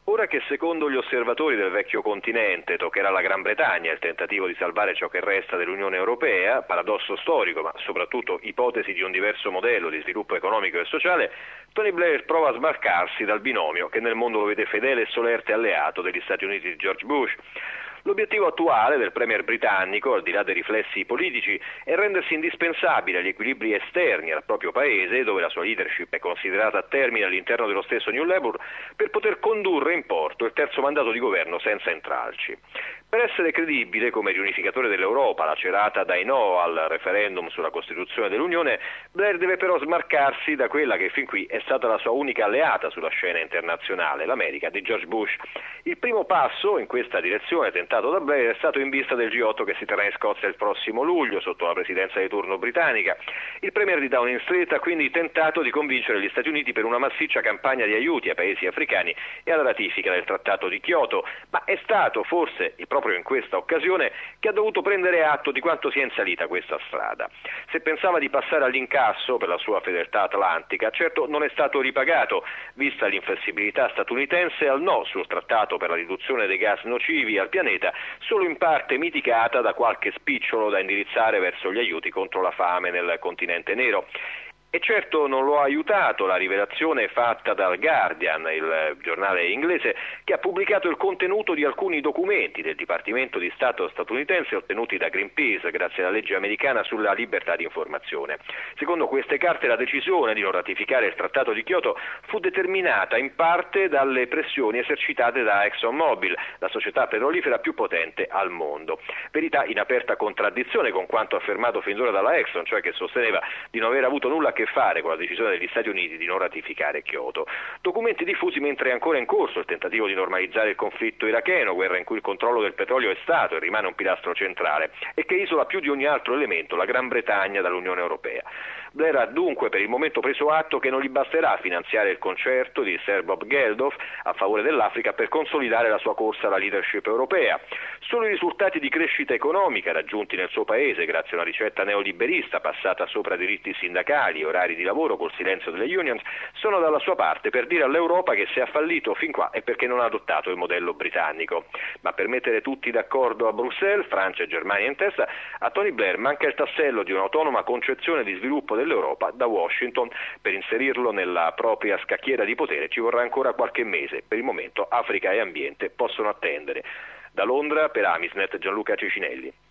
Ora che secondo gli osservatori del vecchio continente toccherà alla Gran Bretagna il tentativo di salvare ciò che resta dell'Unione Europea, paradosso storico ma soprattutto ipotesi di un diverso modello di sviluppo economico e sociale, Tony Blair prova a smarcarsi dal binomio che nel mondo lo vede fedele e solerte alleato degli Stati Uniti di George Bush. L'obiettivo attuale del premier britannico, al di là dei riflessi politici, è rendersi indispensabile agli equilibri esterni al proprio paese, dove la sua leadership è considerata a termine all'interno dello stesso New Labour, per poter condurre in porto il terzo mandato di governo senza intralci. Per essere credibile come riunificatore dell'Europa, lacerata dai no al referendum sulla Costituzione dell'Unione, Blair deve però smarcarsi da quella che fin qui è stata la sua unica alleata sulla scena internazionale, l'America di George Bush. Il primo passo in questa direzione tentato da Blair è stato in vista del G8 che si terrà in Scozia il prossimo luglio sotto la presidenza di turno britannica. Il premier di Downing Street ha quindi tentato di convincere gli Stati Uniti per una massiccia campagna di aiuti ai paesi africani e alla ratifica del Trattato di Kyoto, ma è stato forse proprio in questa occasione che ha dovuto prendere atto di quanto sia in salita questa strada. Se pensava di passare all'incasso per la sua fedeltà atlantica, certo non è stato ripagato, vista l'inflessibilità statunitense al no sul trattato per la riduzione dei gas nocivi al pianeta, solo in parte mitigata da qualche spicciolo da indirizzare verso gli aiuti contro la fame nel continente nero. E certo non lo ha aiutato la rivelazione fatta dal Guardian, il giornale inglese, che ha pubblicato il contenuto di alcuni documenti del Dipartimento di Stato statunitense ottenuti da Greenpeace grazie alla legge americana sulla libertà di informazione. Secondo queste carte la decisione di non ratificare il Trattato di Kyoto fu determinata in parte dalle pressioni esercitate da ExxonMobil, la società petrolifera più potente al mondo. Verità in aperta contraddizione con quanto affermato fin d'ora dalla Exxon, cioè che sosteneva di non aver avuto nulla a che fare con la decisione degli Stati Uniti di non ratificare Kyoto. Documenti diffusi mentre è ancora in corso il tentativo di normalizzare il conflitto iracheno, guerra in cui il controllo del petrolio è stato e rimane un pilastro centrale e che isola più di ogni altro elemento la Gran Bretagna dall'Unione Europea. Blair ha dunque per il momento preso atto che non gli basterà finanziare il concerto di Sir Bob Geldof a favore dell'Africa per consolidare la sua corsa alla leadership europea. Solo i risultati di crescita economica raggiunti nel suo paese grazie a una ricetta neoliberista passata sopra diritti sindacali, orari di lavoro col silenzio delle unions, sono dalla sua parte per dire all'Europa che se ha fallito fin qua è perché non ha adottato il modello britannico. Ma per mettere tutti d'accordo a Bruxelles, Francia e Germania in testa, a Tony Blair manca il tassello di un'autonoma concezione di sviluppo dell'Europa da Washington. Per inserirlo nella propria scacchiera di potere ci vorrà ancora qualche mese. Per il momento Africa e ambiente possono attendere. Da Londra per Amisnet Gianluca Cecinelli.